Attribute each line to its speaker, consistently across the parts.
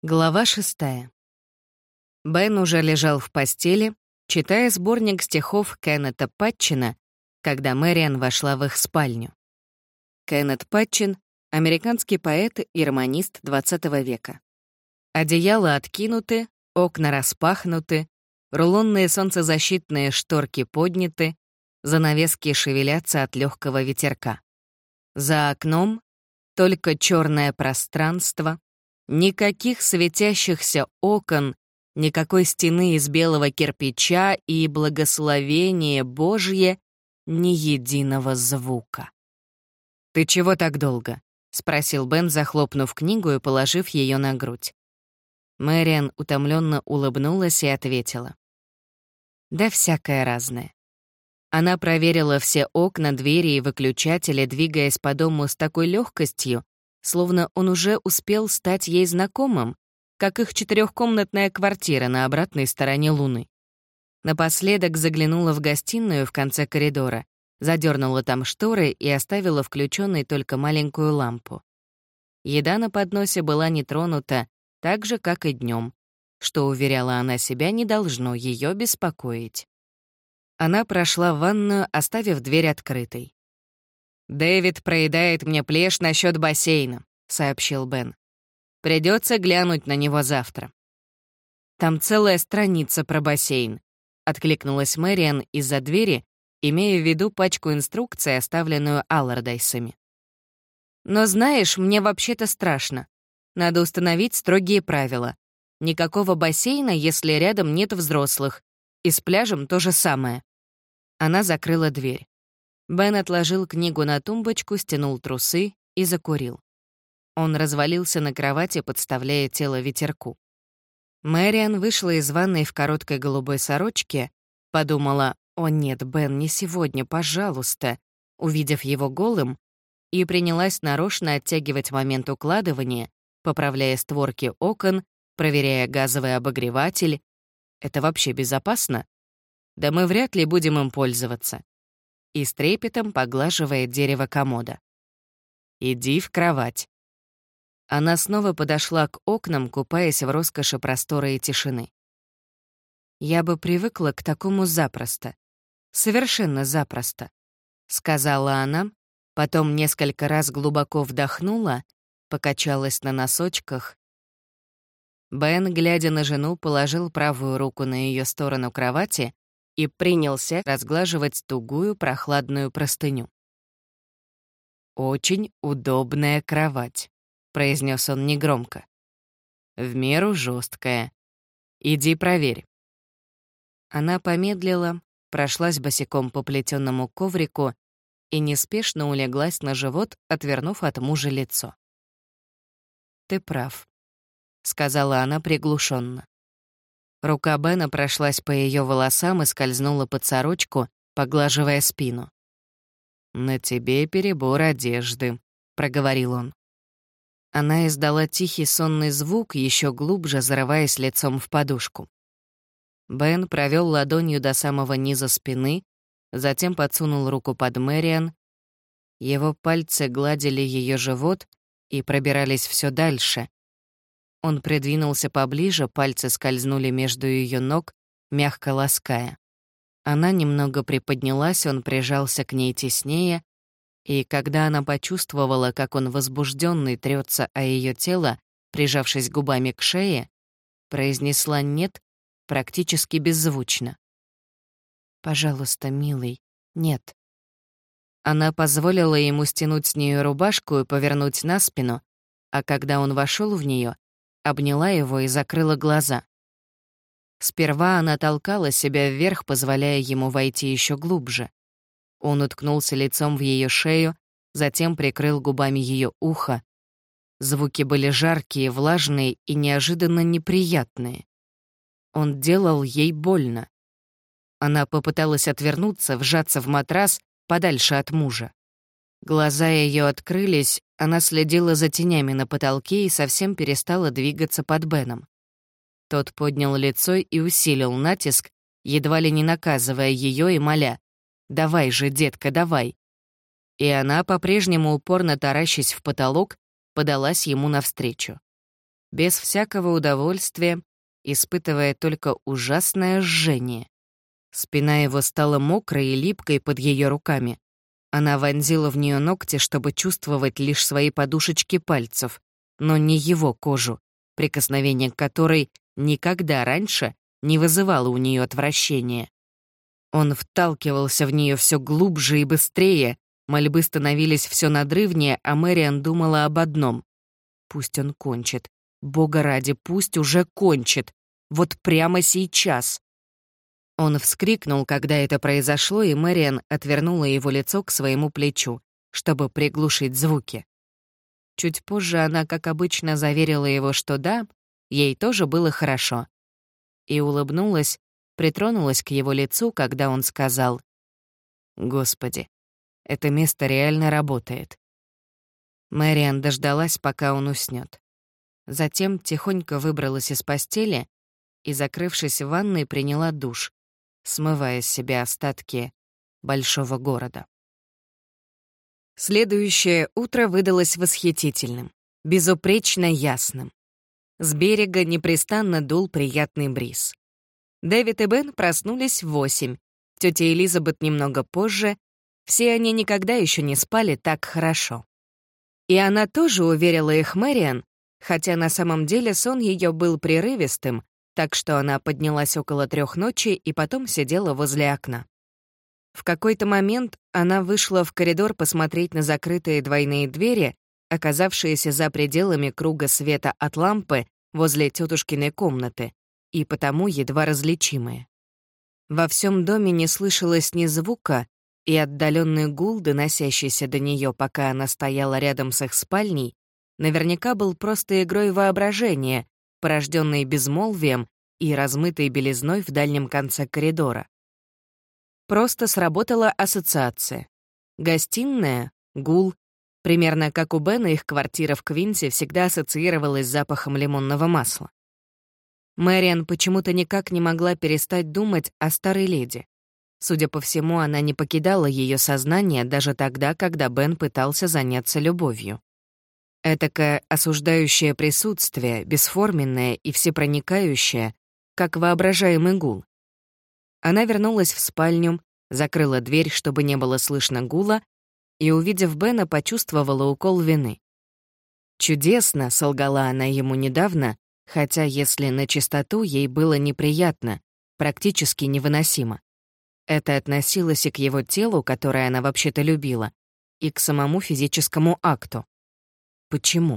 Speaker 1: Глава 6. Бен уже лежал в постели, читая сборник стихов Кеннета Патчина, когда Мэриан вошла в их спальню. Кеннет Патчин — американский поэт и романист XX века. Одеяла откинуты, окна распахнуты, рулонные солнцезащитные шторки подняты, занавески шевелятся от легкого ветерка. За окном только черное пространство, никаких светящихся окон, никакой стены из белого кирпича и благословение Божье, ни единого звука. «Ты чего так долго?» — спросил Бен, захлопнув книгу и положив ее на грудь. Мэриан утомленно улыбнулась и ответила. «Да всякое разное». Она проверила все окна, двери и выключатели, двигаясь по дому с такой легкостью, словно он уже успел стать ей знакомым, как их 4-комнатная квартира на обратной стороне Луны. Напоследок заглянула в гостиную в конце коридора, задернула там шторы и оставила включенной только маленькую лампу. Еда на подносе была не тронута, так же, как и днем, что, уверяла она себя, не должно ее беспокоить. Она прошла в ванную, оставив дверь открытой. «Дэвид проедает мне плешь насчет бассейна», — сообщил Бен. «Придется глянуть на него завтра». «Там целая страница про бассейн», — откликнулась Мэриан из-за двери, имея в виду пачку инструкций, оставленную Аллардайсами. «Но знаешь, мне вообще-то страшно. Надо установить строгие правила. Никакого бассейна, если рядом нет взрослых. И с пляжем то же самое». Она закрыла дверь. Бен отложил книгу на тумбочку, стянул трусы и закурил. Он развалился на кровати, подставляя тело ветерку. Мэриан вышла из ванной в короткой голубой сорочке, подумала: «О нет, Бен, не сегодня, пожалуйста», увидев его голым, и принялась нарочно оттягивать момент укладывания, поправляя створки окон, проверяя газовый обогреватель. «Это вообще безопасно? Да мы вряд ли будем им пользоваться». И с трепетом поглаживая дерево комода. «Иди в кровать». Она снова подошла к окнам, купаясь в роскоши простора и тишины. «Я бы привыкла к такому запросто. Совершенно запросто», — сказала она, потом несколько раз глубоко вдохнула, покачалась на носочках. Бен, глядя на жену, положил правую руку на ее сторону кровати и принялся разглаживать тугую прохладную простыню. «Очень удобная кровать», — произнес он негромко. «В меру жесткая. Иди проверь». Она помедлила, прошлась босиком по плетенному коврику и неспешно улеглась на живот, отвернув от мужа лицо. «Ты прав», — сказала она приглушенно. Рука Бена прошлась по ее волосам и скользнула под сорочку, поглаживая спину. «На тебе перебор одежды», — проговорил он. Она издала тихий сонный звук, еще глубже зарываясь лицом в подушку. Бен провел ладонью до самого низа спины, затем подсунул руку под Мэриан. Его пальцы гладили ее живот и пробирались все дальше. Он придвинулся поближе, пальцы скользнули между ее ног, мягко лаская. Она немного приподнялась, он прижался к ней теснее, и когда она почувствовала, как он возбужденный трется о ее тело, прижавшись губами к шее, произнесла «нет» практически беззвучно. «Пожалуйста, милый, нет». Она позволила ему стянуть с нее рубашку и повернуть на спину, а когда он вошел в нее, обняла его и закрыла глаза. Сперва она толкала себя вверх, позволяя ему войти еще глубже. Он уткнулся лицом в ее шею, затем прикрыл губами ее ухо. Звуки были жаркие, влажные и неожиданно неприятные. Он делал ей больно. Она попыталась отвернуться, вжаться в матрас, подальше от мужа. Глаза ее открылись, она следила за тенями на потолке и совсем перестала двигаться под Беном. Тот поднял лицо и усилил натиск, едва ли не наказывая ее и моля: «Давай же, детка, давай!» И она, по-прежнему упорно таращась в потолок, подалась ему навстречу. без всякого удовольствия, испытывая только ужасное жжение. Спина его стала мокрой и липкой под ее руками. Она вонзила в нее ногти, чтобы чувствовать лишь свои подушечки пальцев, но не его кожу, прикосновение к которой никогда раньше не вызывало у нее отвращения. Он вталкивался в нее все глубже и быстрее, мольбы становились все надрывнее, а Мэриан думала об одном. Пусть он кончит. Бога ради, пусть уже кончит. Вот прямо сейчас. Он вскрикнул, когда это произошло, и Мэриан отвернула его лицо к своему плечу, чтобы приглушить звуки. Чуть позже она, как обычно, заверила его, что да, ей тоже было хорошо. И улыбнулась, притронулась к его лицу, когда он сказал: «Господи, это место реально работает». Мэриан дождалась, пока он уснёт. Затем тихонько выбралась из постели и, закрывшись в ванной, приняла душ, смывая с себя остатки большого города. Следующее утро выдалось восхитительным, безупречно ясным. С берега непрестанно дул приятный бриз. Дэвид и Бен проснулись в 8, тётя Элизабет немного позже. Все они никогда еще не спали так хорошо. И она тоже уверила их Мэриан, хотя на самом деле сон ее был прерывистым, так что она поднялась около 3 ночи и потом сидела возле окна. В какой-то момент она вышла в коридор посмотреть на закрытые двойные двери, оказавшиеся за пределами круга света от лампы возле тетушкиной комнаты, и потому едва различимые. Во всем доме не слышалось ни звука, и отдаленный гул, доносящийся до нее, пока она стояла рядом с их спальней, наверняка был просто игрой воображения, порожденной безмолвием и размытой белизной в дальнем конце коридора. Просто сработала ассоциация. Гостиная, гул, примерно как у Бена их квартира в Квинсе всегда ассоциировалась с запахом лимонного масла. Мэриан почему-то никак не могла перестать думать о старой леди. Судя по всему, она не покидала ее сознание даже тогда, когда Бен пытался заняться любовью. Этакое осуждающее присутствие, бесформенное и всепроникающее, как воображаемый гул. Она вернулась в спальню, закрыла дверь, чтобы не было слышно гула, и, увидев Бена, почувствовала укол вины. «Чудесно», — солгала она ему недавно, хотя, если на чистоту, ей было неприятно, практически невыносимо. Это относилось и к его телу, которое она вообще-то любила, и к самому физическому акту. Почему?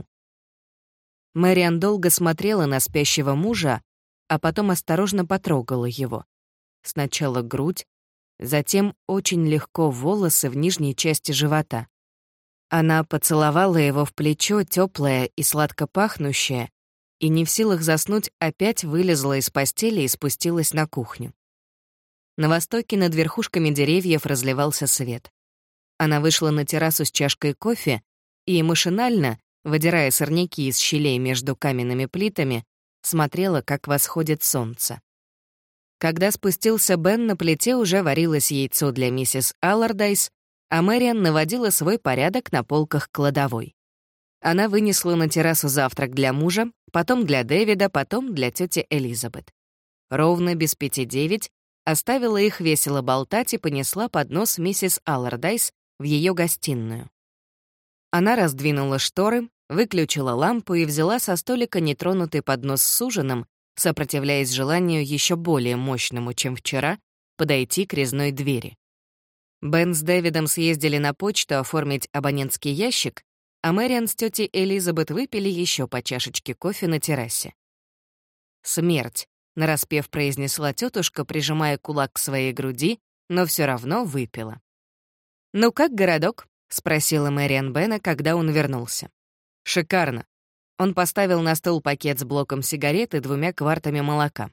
Speaker 1: Мэриан долго смотрела на спящего мужа, а потом осторожно потрогала его. Сначала грудь, затем очень легко волосы в нижней части живота. Она поцеловала его в плечо, тёплое и сладко пахнущее, и не в силах заснуть, опять вылезла из постели и спустилась на кухню. На востоке над верхушками деревьев разливался свет. Она вышла на террасу с чашкой кофе и машинально, выдирая сорняки из щелей между каменными плитами, смотрела, как восходит солнце. Когда спустился Бен, на плите уже варилось яйцо для миссис Аллардайс, а Мэриан наводила свой порядок на полках кладовой. Она вынесла на террасу завтрак для мужа, потом для Дэвида, потом для тети Элизабет. Ровно без 5:09 оставила их весело болтать и понесла поднос миссис Аллардайс в ее гостиную. Она раздвинула шторы, выключила лампу и взяла со столика нетронутый поднос с ужином, сопротивляясь желанию еще более мощному, чем вчера, подойти к резной двери. Бен с Дэвидом съездили на почту оформить абонентский ящик, а Мэриан с тетей Элизабет выпили еще по чашечке кофе на террасе. «Смерть», — нараспев произнесла тетушка, прижимая кулак к своей груди, но все равно выпила. «Ну как городок?» — спросила Мэриан Бена, когда он вернулся. «Шикарно». Он поставил на стол пакет с блоком сигарет и 2 квартами молока.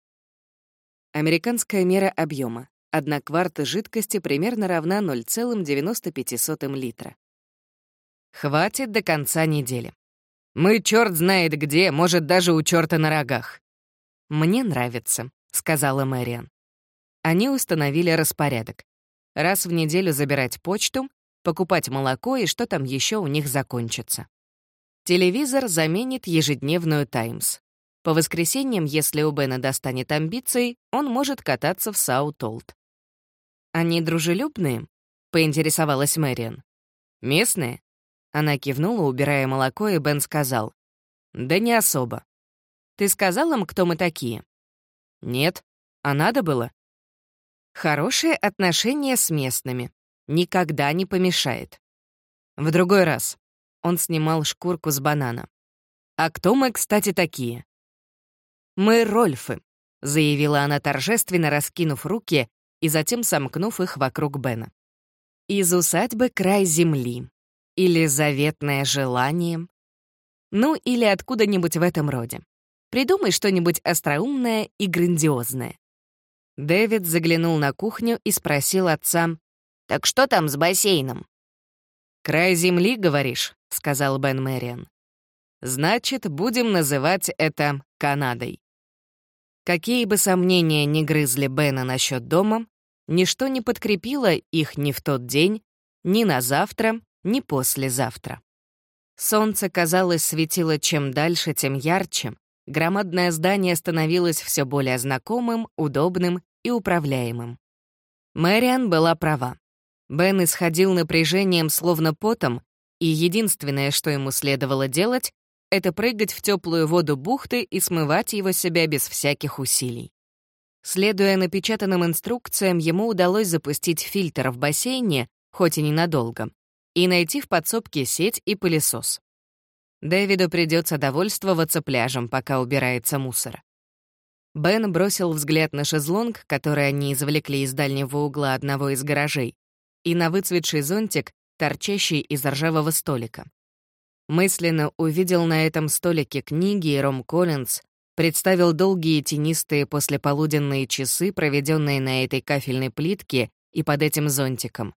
Speaker 1: Американская мера объема. 1 кварта жидкости примерно равна 0,95 литра. Хватит до конца недели. Мы черт знает где, может, даже у черта на рогах. «Мне нравится», — сказала Мэриан. Они установили распорядок. Раз в неделю забирать почту, покупать молоко и что там еще у них закончится. Телевизор заменит ежедневную «Таймс». По воскресеньям, если у Бена достанет амбиций, он может кататься в Саут-Олд. «Они дружелюбные?» — поинтересовалась Мэриан. «Местные?» Она кивнула, убирая молоко, и Бен сказал. «Да не особо». «Ты сказал им, кто мы такие?» «Нет. А надо было?» «Хорошие отношения с местными. Никогда не помешает». «В другой раз». Он снимал шкурку с банана. «А кто мы, кстати, такие?» «Мы Рольфы», — заявила она торжественно, раскинув руки и затем сомкнув их вокруг Бена. «Из усадьбы «Край земли». Или «Заветное желание». Ну, или откуда-нибудь в этом роде. Придумай что-нибудь остроумное и грандиозное». Дэвид заглянул на кухню и спросил отца, «Так что там с бассейном?» «Край земли, говоришь?» — сказал Бен Мэриан. «Значит, будем называть это Канадой». Какие бы сомнения ни грызли Бена насчет дома, ничто не подкрепило их ни в тот день, ни на завтра, ни послезавтра. Солнце, казалось, светило чем дальше, тем ярче. Громадное здание становилось все более знакомым, удобным и управляемым. Мэриан была права. Бен исходил напряжением, словно потом, и единственное, что ему следовало делать, это прыгать в теплую воду бухты и смывать его с себя без всяких усилий. Следуя напечатанным инструкциям, ему удалось запустить фильтр в бассейне, хоть и ненадолго, и найти в подсобке сеть и пылесос. Дэвиду придется довольствоваться пляжем, пока убирается мусор. Бен бросил взгляд на шезлонг, который они извлекли из дальнего угла одного из гаражей, и на выцветший зонтик, торчащий из ржавого столика. Мысленно увидел на этом столике книги и Ром Коллинз, представил долгие тенистые послеполуденные часы, проведенные на этой кафельной плитке и под этим зонтиком.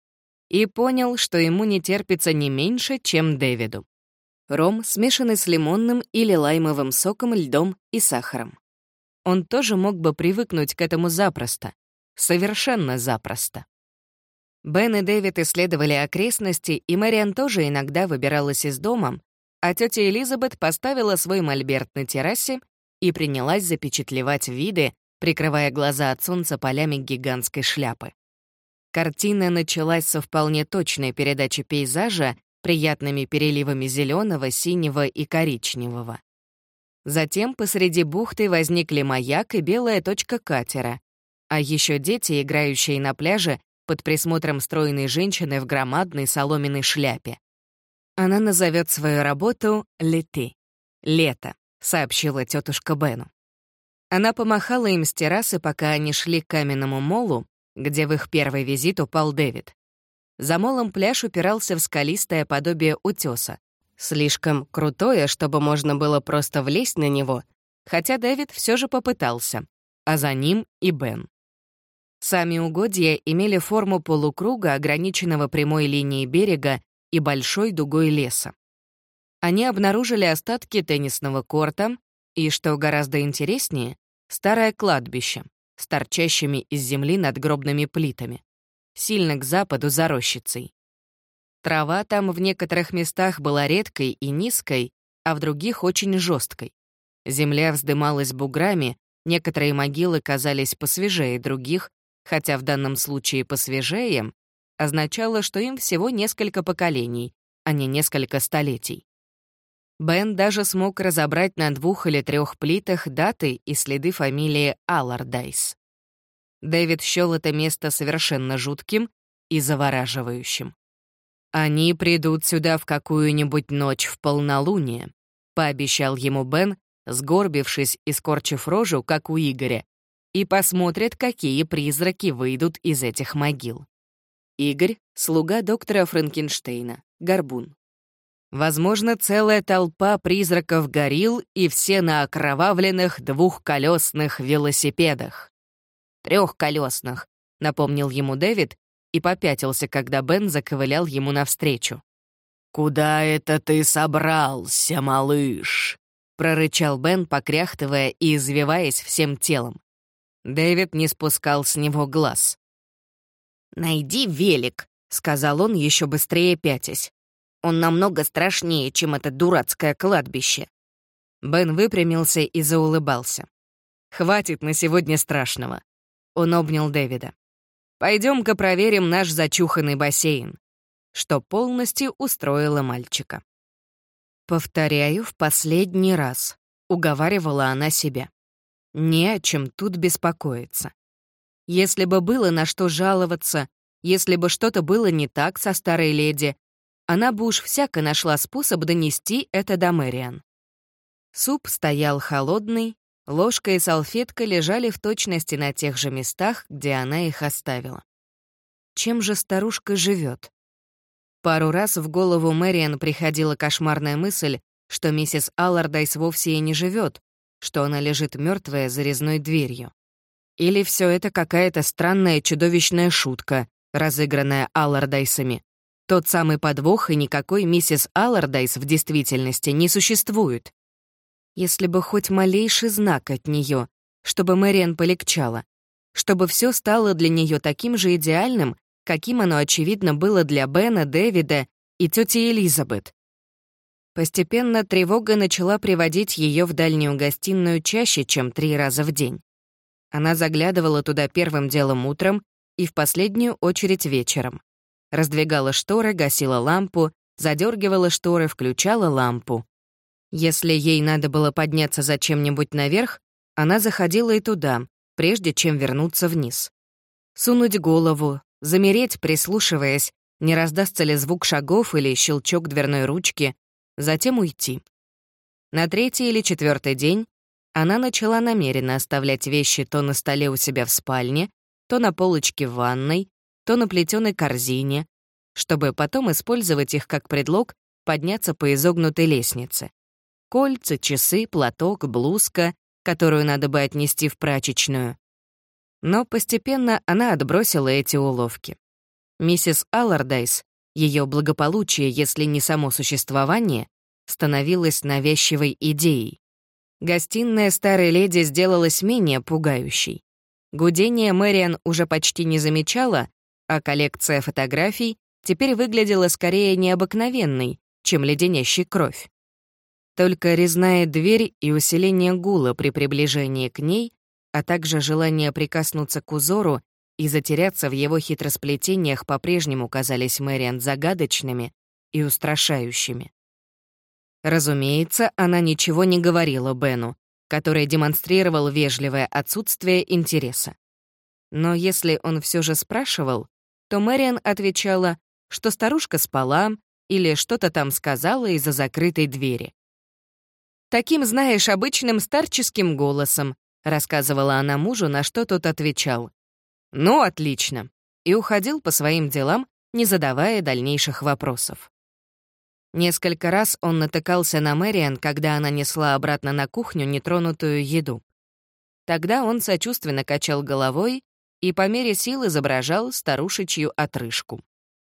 Speaker 1: И понял, что ему не терпится не меньше, чем Дэвиду. Ром, смешанный с лимонным или лаймовым соком, льдом и сахаром. Он тоже мог бы привыкнуть к этому запросто. Совершенно запросто. Бен и Дэвид исследовали окрестности, и Мэриан тоже иногда выбиралась из дома, а тетя Элизабет поставила свой мольберт на террасе и принялась запечатлевать виды, прикрывая глаза от солнца полями гигантской шляпы. Картина началась со вполне точной передачи пейзажа, приятными переливами зеленого, синего и коричневого. Затем посреди бухты возникли маяк и белая точка катера, а еще дети, играющие на пляже под присмотром стройной женщины в громадной соломенной шляпе. Она назовет свою работу «L'été» — «Лето», — сообщила тетушка Бену. Она помахала им с террасы, пока они шли к каменному молу, где в их первый визит упал Дэвид. За молом пляж упирался в скалистое подобие утеса, слишком крутое, чтобы можно было просто влезть на него, хотя Дэвид все же попытался, а за ним и Бен. Сами угодья имели форму полукруга, ограниченного прямой линией берега и большой дугой леса. Они обнаружили остатки теннисного корта и, что гораздо интереснее, старое кладбище с торчащими из земли надгробными плитами, сильно к западу за рощицей. Трава там в некоторых местах была редкой и низкой, а в других очень жесткой. Земля вздымалась буграми, некоторые могилы казались посвежее других, хотя в данном случае посвежее означало, что им всего несколько поколений, а не несколько столетий. Бен даже смог разобрать на 2 или 3 плитах даты и следы фамилии Аллардайс. Дэвид счёл это место совершенно жутким и завораживающим. «Они придут сюда в какую-нибудь ночь в полнолуние», — пообещал ему Бен, сгорбившись и скорчив рожу, как у Игоря, и посмотрят, какие призраки выйдут из этих могил. Игорь — слуга доктора Франкенштейна, горбун. Возможно, целая толпа призраков-горилл и все на окровавленных 2-колесных велосипедах. 3-колесных, напомнил ему Дэвид и попятился, когда Бен заковылял ему навстречу. «Куда это ты собрался, малыш?» — прорычал Бен, покряхтывая и извиваясь всем телом. Дэвид не спускал с него глаз. «Найди велик», — сказал он, еще быстрее пятясь. Он намного страшнее, чем это дурацкое кладбище». Бен выпрямился и заулыбался. «Хватит на сегодня страшного». Он обнял Дэвида. «Пойдем-ка проверим наш зачуханный бассейн», что полностью устроило мальчика. «Повторяю в последний раз», — уговаривала она себя. «Не о чем тут беспокоиться. Если бы было на что жаловаться, если бы что-то было не так со старой леди, она бы уж всяко нашла способ донести это до Мэриан». Суп стоял холодный, ложка и салфетка лежали в точности на тех же местах, где она их оставила. Чем же старушка живет? Пару раз в голову Мэриан приходила кошмарная мысль, что миссис Аллардайс вовсе и не живет, что она лежит мертвая за резной дверью. Или все это какая-то странная чудовищная шутка, разыгранная Аллардайсами. Тот самый подвох, и никакой миссис Аллардайс в действительности не существует. Если бы хоть малейший знак от нее, чтобы Мэриан полегчала, чтобы все стало для нее таким же идеальным, каким оно, очевидно, было для Бена, Дэвида и тети Элизабет. Постепенно тревога начала приводить ее в дальнюю гостиную чаще, чем 3 раза в день. Она заглядывала туда первым делом утром и в последнюю очередь вечером. Раздвигала шторы, гасила лампу, задергивала шторы, включала лампу. Если ей надо было подняться за чем-нибудь наверх, она заходила и туда, прежде чем вернуться вниз. Сунуть голову, замереть, прислушиваясь, не раздастся ли звук шагов или щелчок дверной ручки, затем уйти. На 3-й или 4-й день она начала намеренно оставлять вещи то на столе у себя в спальне, то на полочке в ванной, то на плетеной корзине, чтобы потом использовать их как предлог подняться по изогнутой лестнице. Кольца, часы, платок, блузка, которую надо бы отнести в прачечную. Но постепенно она отбросила эти уловки. Миссис Аллардайс, ее благополучие, если не само существование, становилось навязчивой идеей. Гостиная старой леди сделалась менее пугающей. Гудение Мэриан уже почти не замечала, а коллекция фотографий теперь выглядела скорее необыкновенной, чем леденящей кровь. Только резная дверь и усиление гула при приближении к ней, а также желание прикоснуться к узору и затеряться в его хитросплетениях по-прежнему казались Мэриан загадочными и устрашающими. Разумеется, она ничего не говорила Бену, который демонстрировал вежливое отсутствие интереса. Но если он все же спрашивал, то Мэриан отвечала, что старушка спала или что-то там сказала из-за закрытой двери. «Таким, знаешь, обычным старческим голосом», — рассказывала она мужу, на что тот отвечал. «Ну, отлично», и уходил по своим делам, не задавая дальнейших вопросов. Несколько раз он натыкался на Мэриан, когда она несла обратно на кухню нетронутую еду. Тогда он сочувственно качал головой и по мере сил изображал старушечью отрыжку.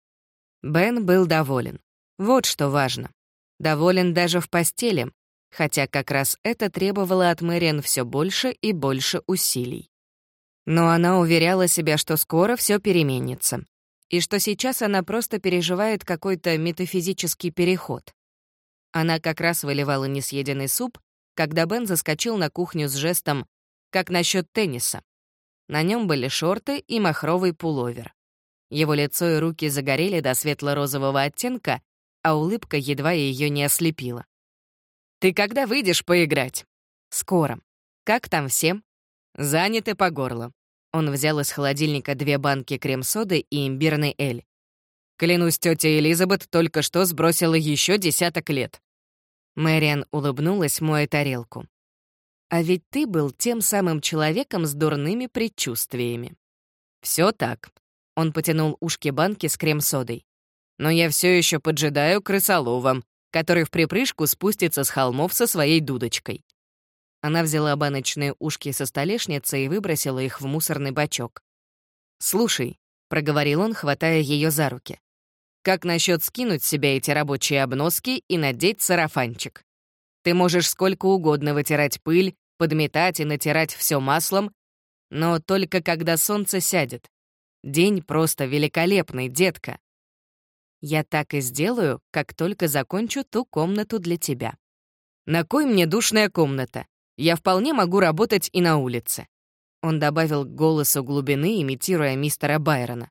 Speaker 1: Бен был доволен. Вот что важно. Доволен даже в постели, хотя как раз это требовало от Мэриан все больше и больше усилий. Но она уверяла себя, что скоро все переменится, и что сейчас она просто переживает какой-то метафизический переход. Она как раз выливала несъеденный суп, когда Бен заскочил на кухню с жестом «Как насчет тенниса?». На нем были шорты и махровый пуловер. Его лицо и руки загорели до светло-розового оттенка, а улыбка едва ее не ослепила. «Ты когда выйдешь поиграть?» «Скоро. Как там все?» «Заняты по горло». Он взял из холодильника 2 банки крем-соды и имбирный эль. «Клянусь, тетя Элизабет только что сбросила еще 10 лет». Мэриан улыбнулась, моя тарелку. «А ведь ты был тем самым человеком с дурными предчувствиями». «Все так». Он потянул ушки банки с крем-содой. «Но я все еще поджидаю крысолова, который в припрыжку спустится с холмов со своей дудочкой». Она взяла баночные ушки со столешницы и выбросила их в мусорный бачок. «Слушай», — проговорил он, хватая ее за руки, «как насчет скинуть с себя эти рабочие обноски и надеть сарафанчик? Ты можешь сколько угодно вытирать пыль, подметать и натирать все маслом, но только когда солнце сядет. День просто великолепный, детка». Я так и сделаю, как только закончу ту комнату для тебя. На кой мне душная комната? Я вполне могу работать и на улице. Он добавил к голосу глубины, имитируя мистера Байрона.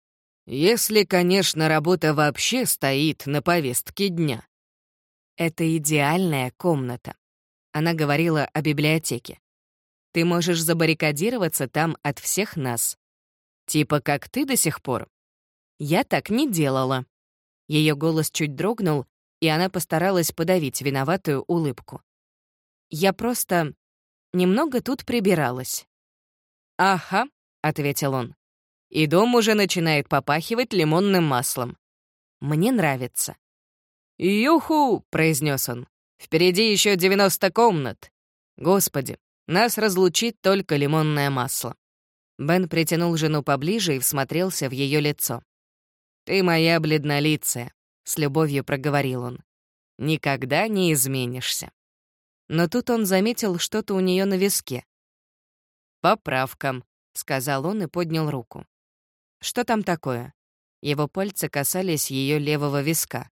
Speaker 1: Если, конечно, работа вообще стоит на повестке дня. Это идеальная комната. Она говорила о библиотеке. Ты можешь забаррикадироваться там от всех нас. Типа как ты до сих пор. Я так не делала. Ее голос чуть дрогнул, и она постаралась подавить виноватую улыбку. Я просто немного тут прибиралась. «Ага», — ответил он. «И дом уже начинает попахивать лимонным маслом. Мне нравится». «Юху!» — произнес он. «Впереди еще 90 комнат. Господи, нас разлучит только лимонное масло». Бен притянул жену поближе и всмотрелся в ее лицо. «Ты моя бледнолицая», — с любовью проговорил он. «Никогда не изменишься». Но тут он заметил что-то у нее на виске. «Поправка», — сказал он и поднял руку. «Что там такое?» Его пальцы касались ее левого виска.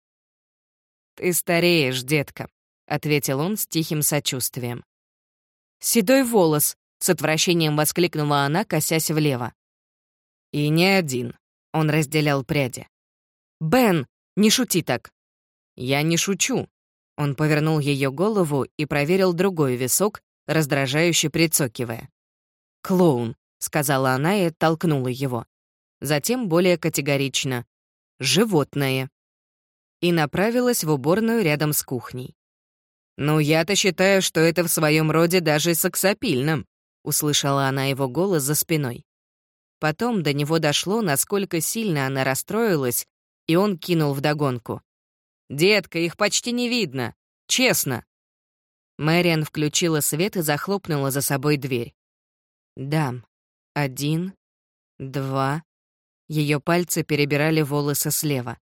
Speaker 1: «Ты стареешь, детка», — ответил он с тихим сочувствием. «Седой волос», — с отвращением воскликнула она, косясь влево. «И не один», — он разделял пряди. «Бен, не шути так». «Я не шучу». Он повернул ее голову и проверил другой висок, раздражающе прицокивая. «Клоун», — сказала она и оттолкнула его. Затем более категорично. «Животное». И направилась в уборную рядом с кухней. «Ну, я-то считаю, что это в своем роде даже сексапильно», — услышала она его голос за спиной. Потом до него дошло, насколько сильно она расстроилась, и он кинул вдогонку. «Детка, их почти не видно. Честно». Мэриан включила свет и захлопнула за собой дверь. «Да, 1, 2...» Ее пальцы перебирали волосы слева.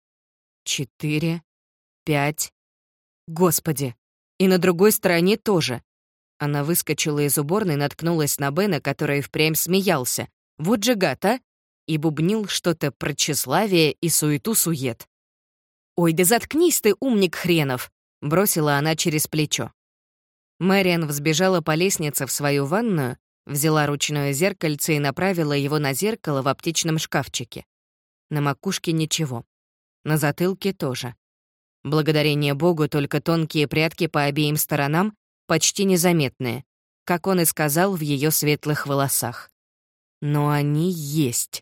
Speaker 1: 4, 5... Господи! И на другой стороне тоже. Она выскочила из уборной, наткнулась на Бена, который впрямь смеялся. Вот же гад, а! И бубнил что-то про тщеславие и суету-сует. «Ой, да заткнись ты, умник хренов!» — бросила она через плечо. Мэриан взбежала по лестнице в свою ванную, взяла ручное зеркальце и направила его на зеркало в аптечном шкафчике. На макушке ничего. На затылке тоже. Благодарение Богу, только тонкие прядки по обеим сторонам, почти незаметные, как он и сказал в ее светлых волосах. Но они есть.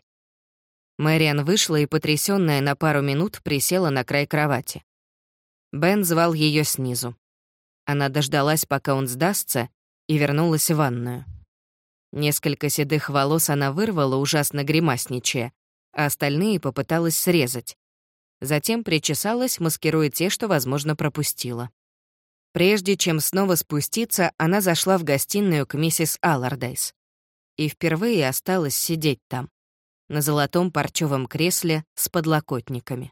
Speaker 1: Мэриан вышла и, потрясённая, на пару минут присела на край кровати. Бен звал ее снизу. Она дождалась, пока он сдастся, и вернулась в ванную. Несколько седых волос она вырвала, ужасно гримасничая, а остальные попыталась срезать. Затем причесалась, маскируя те, что, возможно, пропустила. Прежде чем снова спуститься, она зашла в гостиную к миссис Аллардейс. И впервые осталась сидеть там, на золотом парчевом кресле с подлокотниками.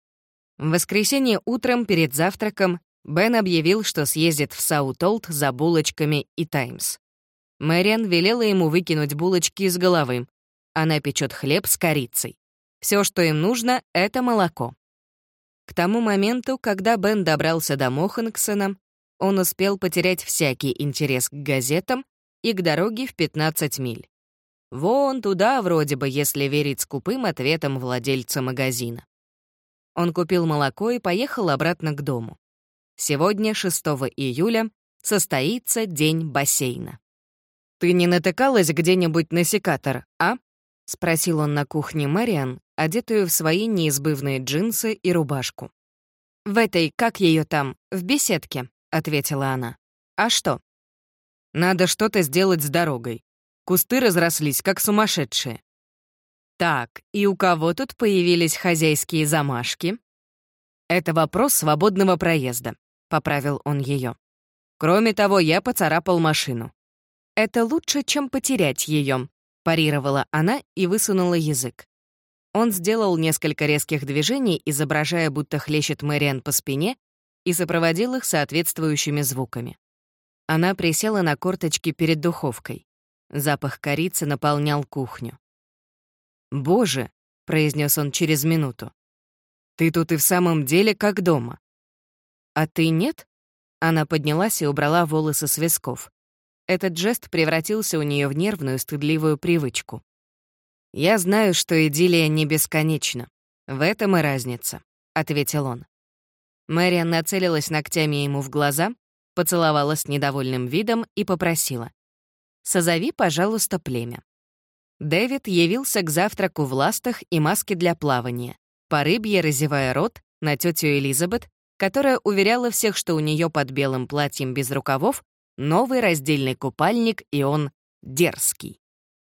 Speaker 1: В воскресенье утром перед завтраком Бен объявил, что съездит в Саут-Олд за булочками и «Таймс». Мэриан велела ему выкинуть булочки из головы. Она печет хлеб с корицей. Все, что им нужно, — это молоко. К тому моменту, когда Бен добрался до Моханксона, он успел потерять всякий интерес к газетам и к дороге в 15 миль. Вон туда, вроде бы, если верить скупым ответам владельца магазина. Он купил молоко и поехал обратно к дому. Сегодня, 6 июля, состоится день бассейна. «Ты не натыкалась где-нибудь на секатор, а?» — спросил он на кухне Мэриан, одетую в свои неизбывные джинсы и рубашку. «В этой, как ее там, в беседке», — ответила она. «А что?» «Надо что-то сделать с дорогой. Кусты разрослись, как сумасшедшие». «Так, и у кого тут появились хозяйские замашки?» «Это вопрос свободного проезда», — поправил он ее. «Кроме того, я поцарапал машину». «Это лучше, чем потерять ее», — парировала она и высунула язык. Он сделал несколько резких движений, изображая, будто хлещет Мэриан по спине, и сопроводил их соответствующими звуками. Она присела на корточки перед духовкой. Запах корицы наполнял кухню. «Боже!» — произнес он через минуту. Ты тут и в самом деле как дома». «А ты нет?» Она поднялась и убрала волосы с висков. Этот жест превратился у нее в нервную, стыдливую привычку. «Я знаю, что идиллия не бесконечна. В этом и разница», — ответил он. Мэриан нацелилась ногтями ему в глаза, поцеловала с недовольным видом и попросила: «Созови, пожалуйста, племя». Дэвид явился к завтраку в ластах и маске для плавания, по рыбье разевая рот на тетю Элизабет, которая уверяла всех, что у нее под белым платьем без рукавов новый раздельный купальник, и он дерзкий.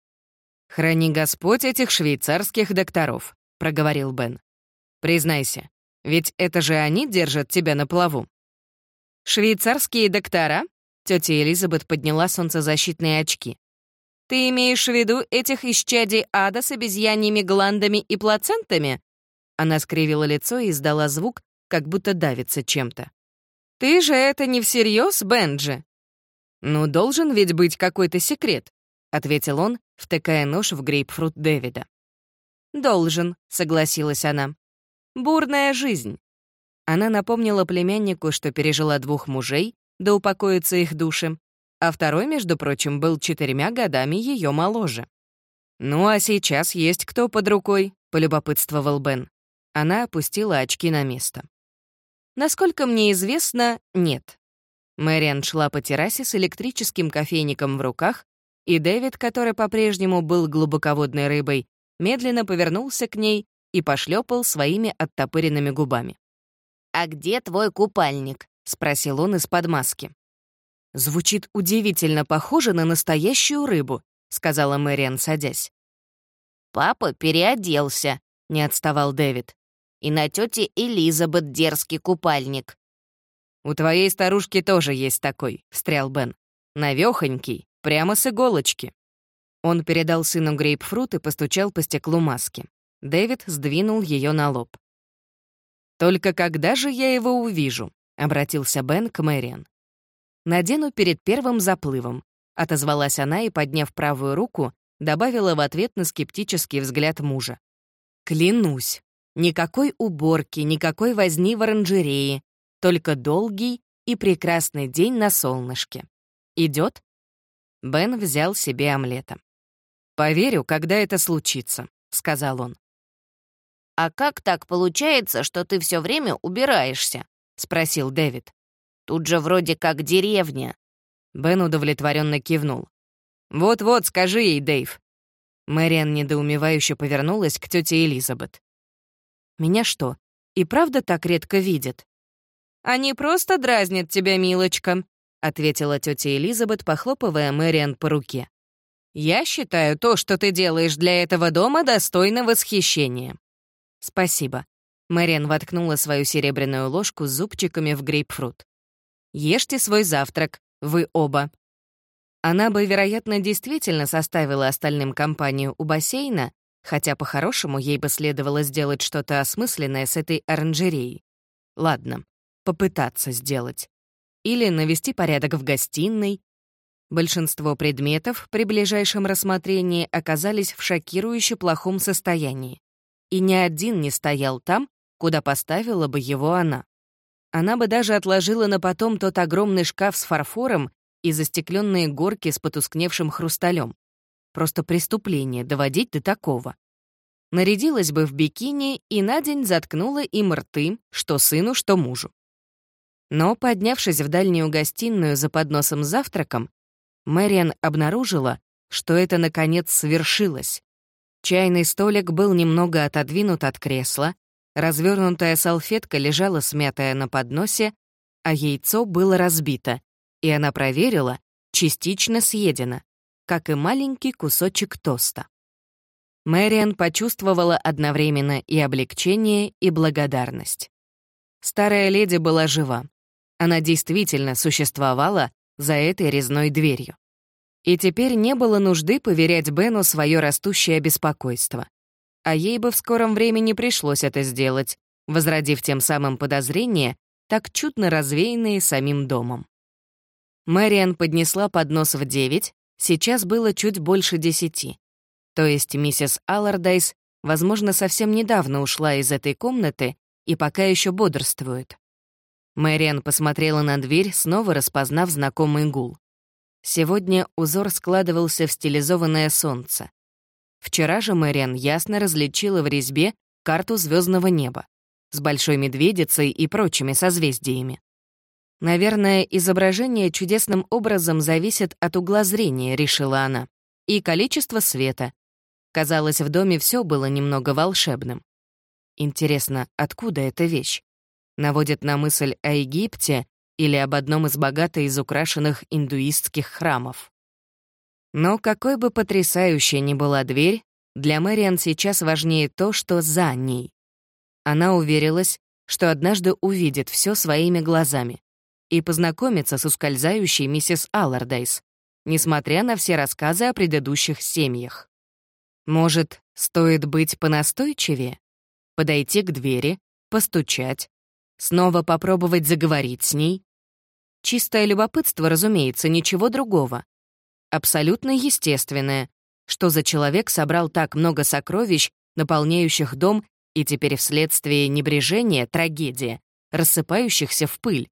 Speaker 1: «Храни Господь этих швейцарских докторов», — проговорил Бен. «Признайся, ведь это же они держат тебя на плаву». «Швейцарские доктора?» — тетя Элизабет подняла солнцезащитные очки. «Ты имеешь в виду этих исчадий ада с обезьяньими гландами и плацентами?» Она скривила лицо и издала звук, как будто давится чем-то. «Ты же это не всерьез, Бенджи?» «Ну, должен ведь быть какой-то секрет», — ответил он, втыкая нож в грейпфрут Дэвида. «Должен», — согласилась она. «Бурная жизнь». Она напомнила племяннику, что пережила 2 мужей, да упокоятся их души, а второй, между прочим, был 4 годами ее моложе. «Ну, а сейчас есть кто под рукой?» — полюбопытствовал Бен. Она опустила очки на место. «Насколько мне известно, нет». Мэриан шла по террасе с электрическим кофейником в руках, и Дэвид, который по-прежнему был глубоководной рыбой, медленно повернулся к ней и пошлепал своими оттопыренными губами. «А где твой купальник?» — спросил он из-под маски. «Звучит удивительно похоже на настоящую рыбу», — сказала Мэриан, садясь. «Папа переоделся», — не отставал Дэвид. «И на тете Элизабет дерзкий купальник». «У твоей старушки тоже есть такой», — встрял Бен. «Навёхонький, прямо с иголочки». Он передал сыну грейпфрут и постучал по стеклу маски. Дэвид сдвинул ее на лоб. «Только когда же я его увижу?» — обратился Бен к Мэриан. «Надену перед первым заплывом», — отозвалась она и, подняв правую руку, добавила в ответ на скептический взгляд мужа. «Клянусь, никакой уборки, никакой возни в оранжерее, только долгий и прекрасный день на солнышке. Идет?» Бен взял себе омлета. «Поверю, когда это случится», — сказал он. «А как так получается, что ты все время убираешься?» — спросил Дэвид. «Тут же вроде как деревня». Бен удовлетворенно кивнул. «Вот-вот, скажи ей, Дэйв». Мэриан недоумевающе повернулась к тете Элизабет. «Меня что, и правда так редко видят?» «Они просто дразнят тебя, милочка», — ответила тетя Элизабет, похлопывая Мэриан по руке. «Я считаю то, что ты делаешь для этого дома, достойно восхищения». «Спасибо». Мэриан воткнула свою серебряную ложку с зубчиками в грейпфрут. «Ешьте свой завтрак, вы оба». Она бы, вероятно, действительно составила остальным компанию у бассейна, хотя по-хорошему ей бы следовало сделать что-то осмысленное с этой оранжереей. Ладно, попытаться сделать. Или навести порядок в гостиной. Большинство предметов при ближайшем рассмотрении оказались в шокирующе плохом состоянии. И ни один не стоял там, куда поставила бы его она. Она бы даже отложила на потом тот огромный шкаф с фарфором и застекленные горки с потускневшим хрусталем. Просто преступление доводить до такого. Нарядилась бы в бикини и на день заткнула им рты, что сыну, что мужу. Но, поднявшись в дальнюю гостиную за подносом с завтраком, Мэриан обнаружила, что это, наконец, свершилось. Чайный столик был немного отодвинут от кресла, развернутая салфетка лежала смятая на подносе, а яйцо было разбито, и она проверила, частично съедено, как и маленький кусочек тоста. Мэриан почувствовала одновременно и облегчение, и благодарность. Старая леди была жива. Она действительно существовала за этой резной дверью. И теперь не было нужды поверять Бену свое растущее беспокойство. А ей бы в скором времени пришлось это сделать, возродив тем самым подозрения, так чудно развеянные самим домом. Мэриан поднесла поднос в 9, сейчас было чуть больше 10. То есть миссис Аллардайс, возможно, совсем недавно ушла из этой комнаты и пока еще бодрствует. Мэриан посмотрела на дверь, снова распознав знакомый гул. Сегодня узор складывался в стилизованное солнце. Вчера же Мэриан ясно различила в резьбе карту звездного неба с большой медведицей и прочими созвездиями. «Наверное, изображение чудесным образом зависит от угла зрения», — решила она, и количества света. Казалось, в доме все было немного волшебным. Интересно, откуда эта вещь? Наводит на мысль о Египте или об одном из богато изукрашенных индуистских храмов. Но какой бы потрясающей ни была дверь, для Мэриан сейчас важнее то, что за ней. Она уверилась, что однажды увидит все своими глазами и познакомится с ускользающей миссис Аллардайс, несмотря на все рассказы о предыдущих семьях. Может, стоит быть понастойчивее? Подойти к двери, постучать, снова попробовать заговорить с ней? Чистое любопытство, разумеется, ничего другого. Абсолютно естественное, что за человек собрал так много сокровищ, наполняющих дом, и теперь вследствие небрежения, трагедия, рассыпающихся в пыль.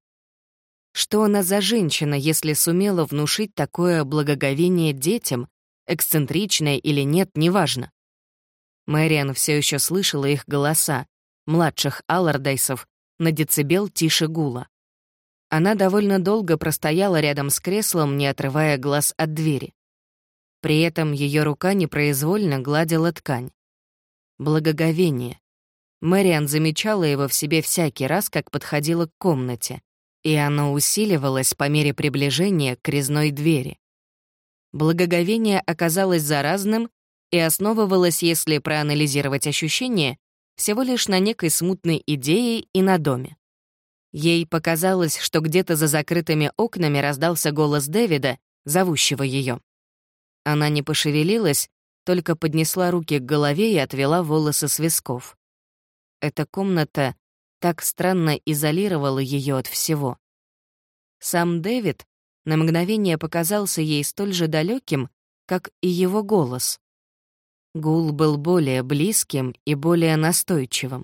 Speaker 1: Что она за женщина, если сумела внушить такое благоговение детям, эксцентричное или нет, неважно. Мэриан все еще слышала их голоса, младших Аллардайсов, на децибел тише гула. Она довольно долго простояла рядом с креслом, не отрывая глаз от двери. При этом ее рука непроизвольно гладила ткань. Благоговение. Мэриан замечала его в себе всякий раз, как подходила к комнате, и оно усиливалось по мере приближения к резной двери. Благоговение оказалось заразным и основывалось, если проанализировать ощущения, всего лишь на некой смутной идее и на доме. Ей показалось, что где-то за закрытыми окнами раздался голос Дэвида, зовущего ее. Она не пошевелилась, только поднесла руки к голове и отвела волосы с висков. Эта комната так странно изолировала ее от всего. Сам Дэвид на мгновение показался ей столь же далеким, как и его голос. Гул был более близким и более настойчивым.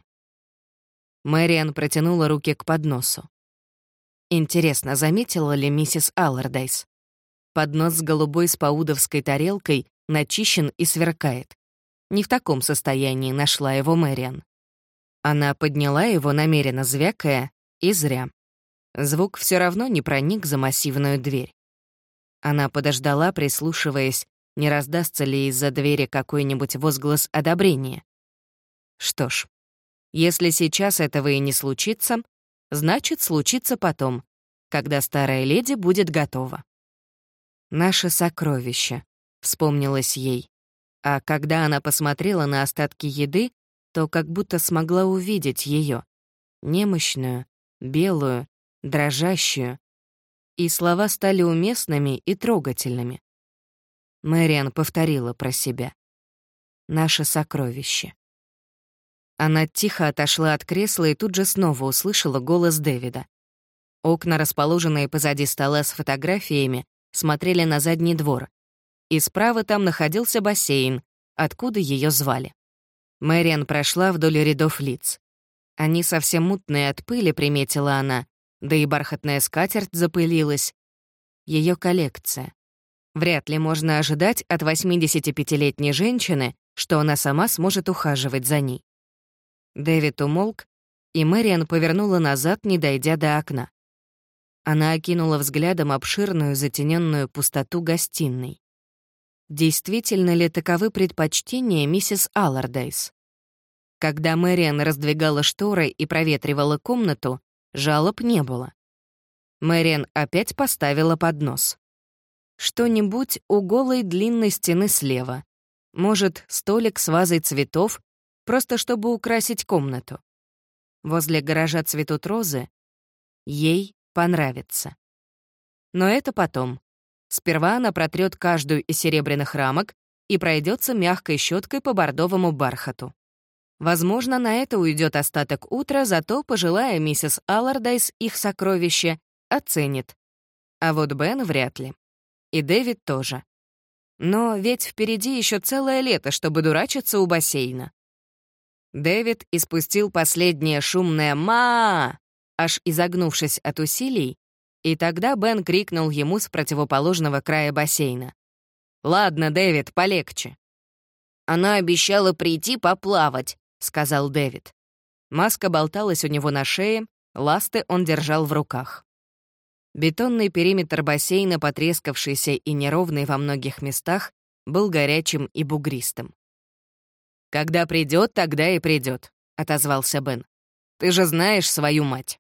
Speaker 1: Мэриан протянула руки к подносу. Интересно, заметила ли миссис Аллардайс? Поднос с голубой спаудовской тарелкой начищен и сверкает. Не в таком состоянии нашла его Мэриан. Она подняла его, намеренно звякая, и зря. Звук все равно не проник за массивную дверь. Она подождала, прислушиваясь, не раздастся ли из-за двери какой-нибудь возглас одобрения. Что ж, если сейчас этого и не случится, значит, случится потом, когда старая леди будет готова. «Наше сокровище», — вспомнилось ей. А когда она посмотрела на остатки еды, то как будто смогла увидеть ее, немощную, белую, дрожащую, и слова стали уместными и трогательными. Мэриан повторила про себя. «Наше сокровище». Она тихо отошла от кресла и тут же снова услышала голос Дэвида. Окна, расположенные позади стола с фотографиями, смотрели на задний двор, и справа там находился бассейн, откуда ее звали. Мэриан прошла вдоль рядов лиц. Они совсем мутные от пыли, приметила она, да и бархатная скатерть запылилась. Ее коллекция. Вряд ли можно ожидать от 85-летней женщины, что она сама сможет ухаживать за ней. Дэвид умолк, и Мэриан повернула назад, не дойдя до окна. Она окинула взглядом обширную затененную пустоту гостиной. Действительно ли таковы предпочтения миссис Аллардайс? Когда Мэриан раздвигала шторы и проветривала комнату, жалоб не было. Мэриан опять поставила поднос. Что-нибудь у голой длинной стены слева. Может, столик с вазой цветов, просто чтобы украсить комнату. Возле гаража цветут розы. Ей понравится. Но это потом. Сперва она протрет каждую из серебряных рамок и пройдется мягкой щеткой по бордовому бархату. Возможно, на это уйдет остаток утра, зато пожилая миссис Аллардайс их сокровище оценит. А вот Бен вряд ли. И Дэвид тоже. Но ведь впереди еще целое лето, чтобы дурачиться у бассейна. Дэвид испустил последнее шумное «Ма!», аж изогнувшись от усилий, и тогда Бен крикнул ему с противоположного края бассейна. «Ладно, Дэвид, полегче». «Она обещала прийти поплавать», — сказал Дэвид. Маска болталась у него на шее, ласты он держал в руках. Бетонный периметр бассейна, потрескавшийся и неровный во многих местах, был горячим и бугристым. «Когда придет, тогда и придет», — отозвался Бен. «Ты же знаешь свою мать».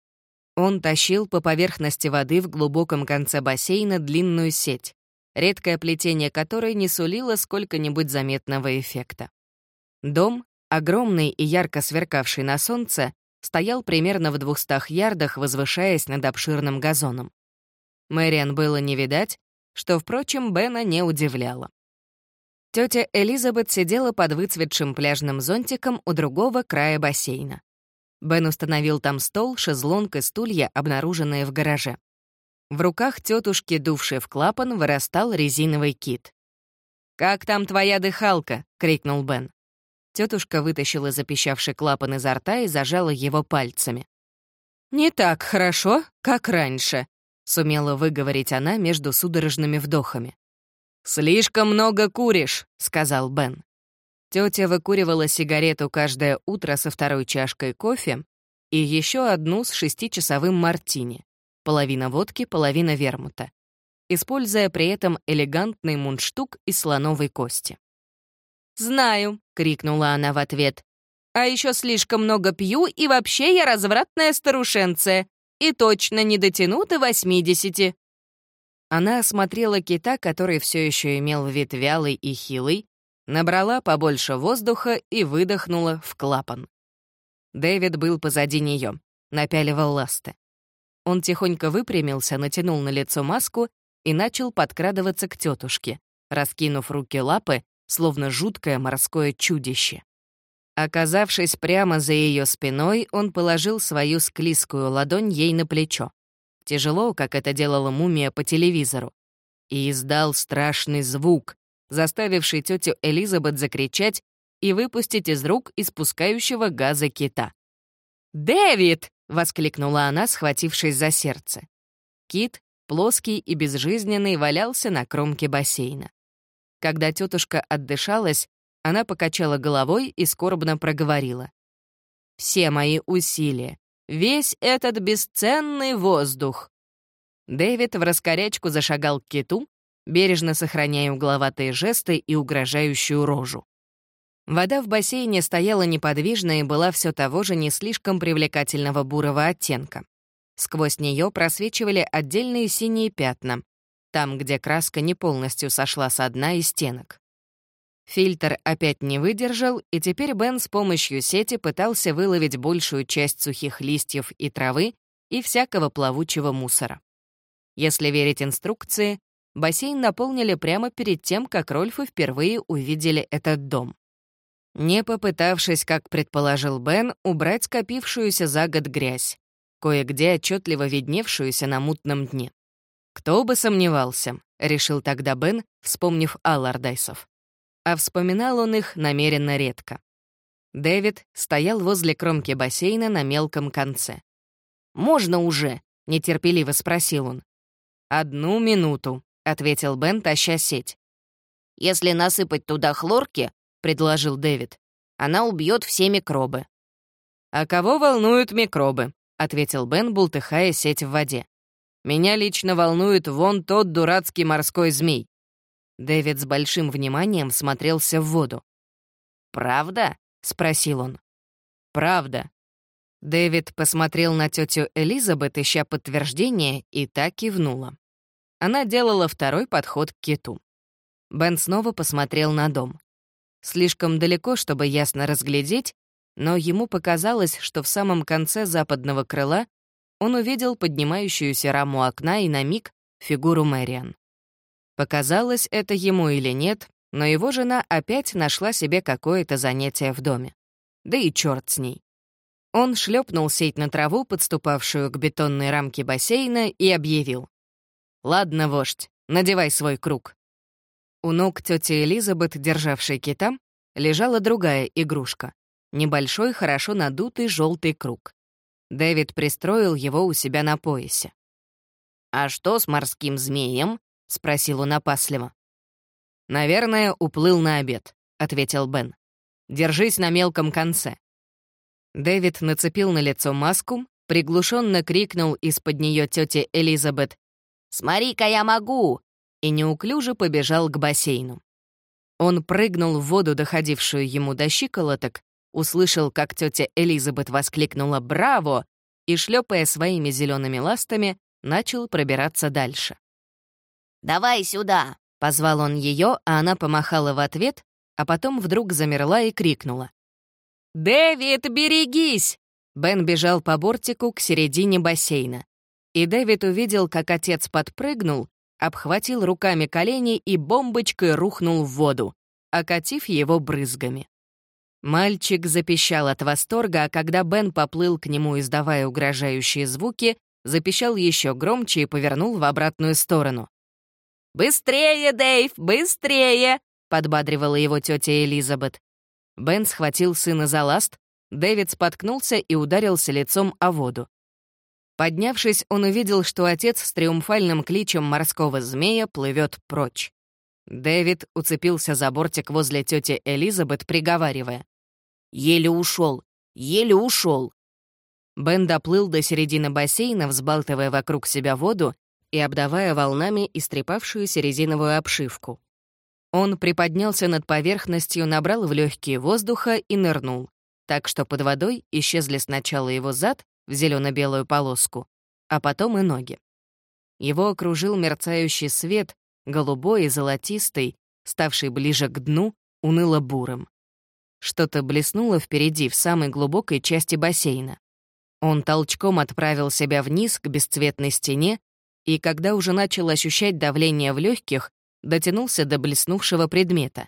Speaker 1: Он тащил по поверхности воды в глубоком конце бассейна длинную сеть, редкое плетение которой не сулило сколько-нибудь заметного эффекта. Дом, огромный и ярко сверкавший на солнце, стоял примерно в 200 ярдах, возвышаясь над обширным газоном. Мэриан было не видать, что, впрочем, Бена не удивляло. Тётя Элизабет сидела под выцветшим пляжным зонтиком у другого края бассейна. Бен установил там стол, шезлонг и стулья, обнаруженные в гараже. В руках тетушки, дувшей в клапан, вырастал резиновый кит. «Как там твоя дыхалка?» — крикнул Бен. Тетушка вытащила запищавший клапан изо рта и зажала его пальцами. «Не так хорошо, как раньше», — сумела выговорить она между судорожными вдохами. «Слишком много куришь», — сказал Бен. Тетя выкуривала сигарету каждое утро со 2 чашкой кофе и еще одну с 6-часовым мартини, половина водки, половина вермута, используя при этом элегантный мундштук из слоновой кости. «Знаю», — крикнула она в ответ. «А еще слишком много пью, и вообще я развратная старушенция, и точно не дотяну до 80». Она осмотрела кита, который все еще имел вид вялый и хилый, набрала побольше воздуха и выдохнула в клапан. Дэвид был позади нее, напяливал ласты. Он тихонько выпрямился, натянул на лицо маску и начал подкрадываться к тетушке, раскинув руки-лапы, словно жуткое морское чудище. Оказавшись прямо за ее спиной, он положил свою склизкую ладонь ей на плечо, тяжело, как это делала мумия по телевизору, и издал страшный звук, заставивший тетю Элизабет закричать и выпустить из рук испускающего газа кита. «Дэвид!» — воскликнула она, схватившись за сердце. Кит, плоский и безжизненный, валялся на кромке бассейна. Когда тетушка отдышалась, она покачала головой и скорбно проговорила. «Все мои усилия, весь этот бесценный воздух!» Дэвид в раскорячку зашагал к киту, бережно сохраняя угловатые жесты и угрожающую рожу. Вода в бассейне стояла неподвижно и была все того же не слишком привлекательного бурого оттенка. Сквозь нее просвечивали отдельные синие пятна, там, где краска не полностью сошла со дна и стенок. Фильтр опять не выдержал, и теперь Бен с помощью сети пытался выловить большую часть сухих листьев и травы и всякого плавучего мусора. Если верить инструкции, бассейн наполнили прямо перед тем, как Рольфы впервые увидели этот дом. Не попытавшись, как предположил Бен, убрать скопившуюся за год грязь, кое-где отчетливо видневшуюся на мутном дне. «Кто бы сомневался», — решил тогда Бен, вспомнив Аллардайсов. А вспоминал он их намеренно редко. Дэвид стоял возле кромки бассейна на мелком конце. «Можно уже?» — нетерпеливо спросил он. «1 минуту», — ответил Бен, таща сеть. «Если насыпать туда хлорки», — предложил Дэвид, «она убьет все микробы». «А кого волнуют микробы?» — ответил Бен, бултыхая сеть в воде. «Меня лично волнует вон тот дурацкий морской змей». Дэвид с большим вниманием смотрелся в воду. «Правда?» — спросил он. «Правда». Дэвид посмотрел на тетю Элизабет, ища подтверждение, и та кивнула. Она делала второй подход к киту. Бен снова посмотрел на дом. Слишком далеко, чтобы ясно разглядеть, но ему показалось, что в самом конце западного крыла он увидел поднимающуюся раму окна и на миг фигуру Мэриан. Показалось это ему или нет, но его жена опять нашла себе какое-то занятие в доме. Да и черт с ней. Он шлепнул сеть на траву, подступавшую к бетонной рамке бассейна, и объявил. «Ладно, вождь, надевай свой круг». У ног тети Элизабет, державшей кита, лежала другая игрушка небольшой, хорошо надутый желтый круг. Дэвид пристроил его у себя на поясе. «А что с морским змеем?» — спросил он опасливо. «Наверное, уплыл на обед», — ответил Бен. «Держись на мелком конце». Дэвид нацепил на лицо маску, приглушенно крикнул из-под нее тете Элизабет «Смотри-ка, я могу!» и неуклюже побежал к бассейну. Он прыгнул в воду, доходившую ему до щиколоток, услышал, как тетя Элизабет воскликнула «Браво!» и, шлепая своими зелеными ластами, начал пробираться дальше.
Speaker 2: «Давай сюда!»
Speaker 1: — позвал он ее, а она помахала в ответ, а потом вдруг замерла и крикнула. «Дэвид, берегись!» Бен бежал по бортику к середине бассейна. И Дэвид увидел, как отец подпрыгнул, обхватил руками колени и бомбочкой рухнул в воду, окатив его брызгами. Мальчик запищал от восторга, а когда Бен поплыл к нему, издавая угрожающие звуки, запищал еще громче и повернул в обратную сторону. «Быстрее, Дэйв, быстрее!» — подбадривала его тетя Элизабет. Бен схватил сына за ласт, Дэвид споткнулся и ударился лицом о воду. Поднявшись, он увидел, что отец с триумфальным кличем морского змея плывет прочь. Дэвид уцепился за бортик возле тети Элизабет, приговаривая. «Еле ушел, еле ушел!» Бен доплыл до середины бассейна, взбалтывая вокруг себя воду и обдавая волнами истрепавшуюся резиновую обшивку. Он приподнялся над поверхностью, набрал в легкие воздуха и нырнул, так что под водой исчезли сначала его зад в зелено-белую полоску, а потом и ноги. Его окружил мерцающий свет, голубой и золотистый, ставший ближе к дну, уныло-бурым. Что-то блеснуло впереди, в самой глубокой части бассейна. Он толчком отправил себя вниз к бесцветной стене, и когда уже начал ощущать давление в легких, дотянулся до блеснувшего предмета.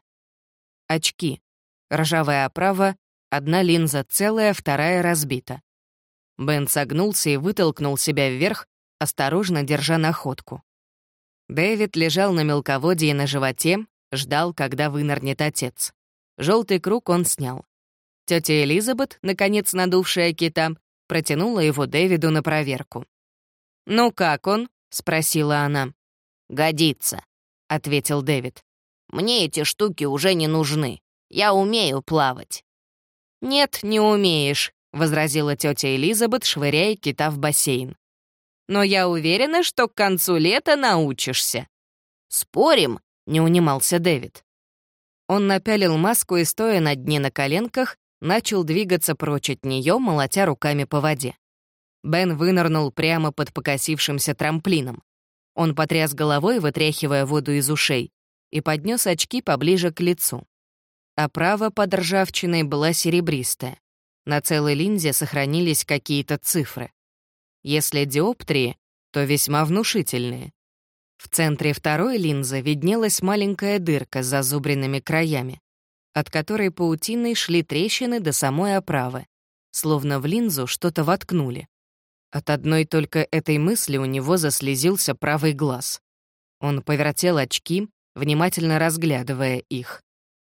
Speaker 1: Очки. Ржавая оправа, одна линза целая, вторая разбита. Бен согнулся и вытолкнул себя вверх, осторожно держа находку. Дэвид лежал на мелководье на животе, ждал, когда вынырнет отец. Желтый круг он снял. Тетя Элизабет, наконец надувшая кита, протянула его Дэвиду на проверку. «Ну как он?» — спросила она.
Speaker 2: «Годится», — ответил Дэвид. «Мне эти штуки уже не нужны. Я умею плавать».
Speaker 1: «Нет, не умеешь», — возразила тетя Элизабет, швыряя кита в бассейн. «Но я уверена, что к концу лета научишься».
Speaker 2: «Спорим?» — не унимался Дэвид.
Speaker 1: Он напялил маску и, стоя на дне на коленках, начал двигаться прочь от нее, молотя руками по воде. Бен вынырнул прямо под покосившимся трамплином. Он потряс головой, вытряхивая воду из ушей, и поднес очки поближе к лицу. Оправа под ржавчиной была серебристая. На целой линзе сохранились какие-то цифры. Если диоптрии, то весьма внушительные. В центре второй линзы виднелась маленькая дырка с зазубренными краями, от которой паутиной шли трещины до самой оправы, словно в линзу что-то воткнули. От одной только этой мысли у него заслезился правый глаз. Он повертел очки, внимательно разглядывая их.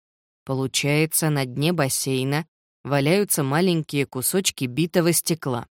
Speaker 1: Получается, на дне бассейна валяются маленькие кусочки битого стекла.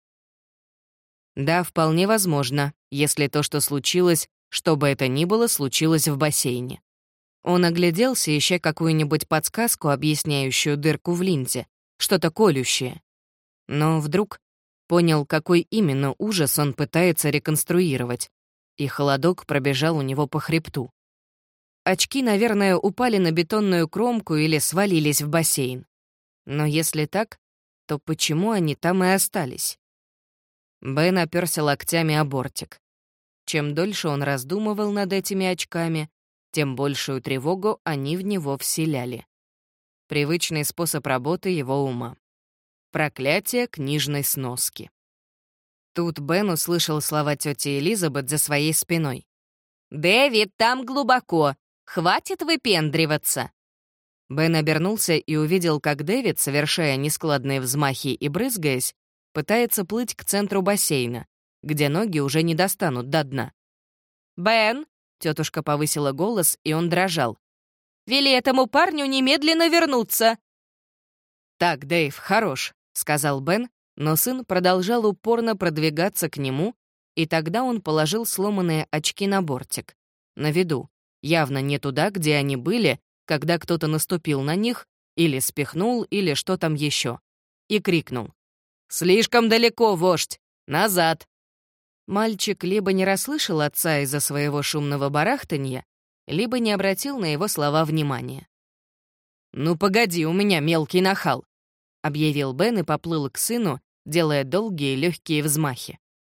Speaker 1: Да, вполне возможно, если то, что случилось, что бы это ни было, случилось в бассейне. Он огляделся, ища какую-нибудь подсказку, объясняющую дырку в линзе, что-то колющее. Но вдруг понял, какой именно ужас он пытается реконструировать, и холодок пробежал у него по хребту. Очки, наверное, упали на бетонную кромку или свалились в бассейн. Но если так, то почему они там и остались? Бен оперся локтями о бортик. Чем дольше он раздумывал над этими очками, тем большую тревогу они в него вселяли. Привычный способ работы его ума. Проклятие книжной сноски. Тут Бен услышал слова тети Элизабет за своей спиной. «Дэвид, там глубоко! Хватит выпендриваться!» Бен обернулся и увидел, как Дэвид, совершая нескладные взмахи и брызгаясь, пытается плыть к центру бассейна, где ноги уже не достанут до дна. «Бен!» — тетушка повысила голос, и он дрожал. «Вели этому парню немедленно вернуться!» «Так, Дэйв, хорош», — сказал Бен, но сын продолжал упорно продвигаться к нему, и тогда он положил сломанные очки на бортик. На виду, явно не туда, где они были, когда кто-то наступил на них, или спихнул, или что там еще, и крикнул: «Слишком далеко, вождь! Назад!» Мальчик либо не расслышал отца из-за своего шумного барахтанья, либо не обратил на его слова внимания. «Ну погоди, у меня мелкий нахал», — объявил Бен и поплыл к сыну, делая долгие легкие взмахи.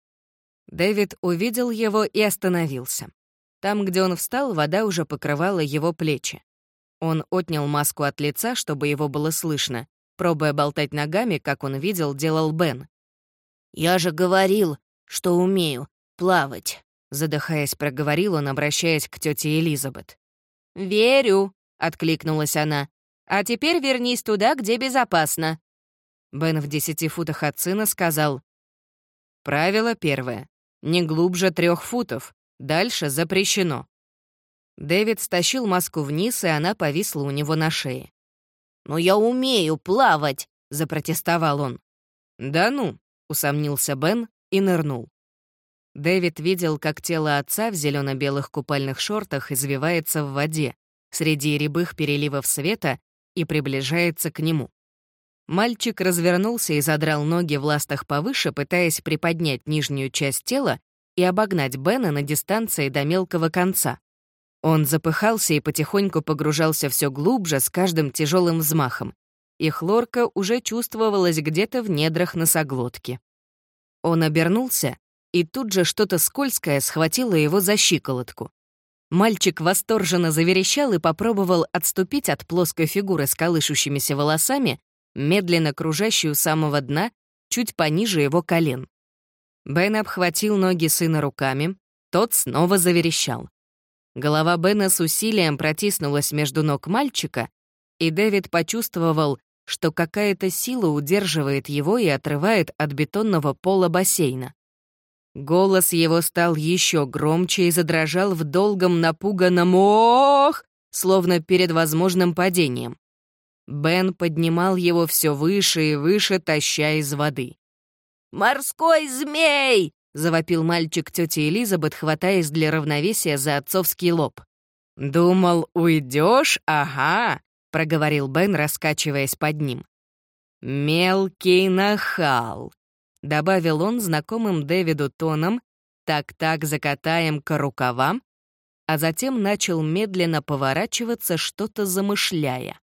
Speaker 1: Дэвид увидел его и остановился. Там, где он встал, вода уже покрывала его плечи. Он отнял маску от лица, чтобы его было слышно, пробуя болтать ногами, как он видел, делал Бен.
Speaker 2: «Я же говорил, что умею плавать»,
Speaker 1: — задыхаясь, проговорил он, обращаясь к тете Элизабет.
Speaker 2: «Верю», — откликнулась она. «А теперь вернись туда, где безопасно».
Speaker 1: Бен в 10 футах от сына сказал: «Правило первое. Не глубже 3 футов. Дальше запрещено». Дэвид стащил маску вниз, и она повисла у него на шее.
Speaker 2: «Но я умею плавать», —
Speaker 1: запротестовал он. «Да ну», — усомнился Бен и нырнул. Дэвид видел, как тело отца в зелено-белых купальных шортах извивается в воде среди рябых переливов света и приближается к нему. Мальчик развернулся и задрал ноги в ластах повыше, пытаясь приподнять нижнюю часть тела и обогнать Бена на дистанции до мелкого конца. Он запыхался и потихоньку погружался все глубже с каждым тяжелым взмахом, и хлорка уже чувствовалась где-то в недрах носоглотки. Он обернулся, и тут же что-то скользкое схватило его за щиколотку. Мальчик восторженно заверещал и попробовал отступить от плоской фигуры с колышущимися волосами, медленно кружащей у самого дна, чуть пониже его колен. Бен обхватил ноги сына руками, тот снова заверещал. Голова Бена с усилием протиснулась между ног мальчика, и Дэвид почувствовал, что какая-то сила удерживает его и отрывает от бетонного пола бассейна. Голос его стал еще громче и задрожал в долгом напуганном «Ох!», словно перед возможным падением. Бен поднимал его все выше и выше, таща из воды.
Speaker 2: «Морской змей!»
Speaker 1: — завопил мальчик тёте Элизабет, хватаясь для равновесия за отцовский лоб. «Думал, уйдешь? Ага!» — проговорил Бен, раскачиваясь под ним. «Мелкий нахал!» — добавил он знакомым Дэвиду тоном, «так-так закатаем к рукавам», а затем начал медленно поворачиваться, что-то замышляя.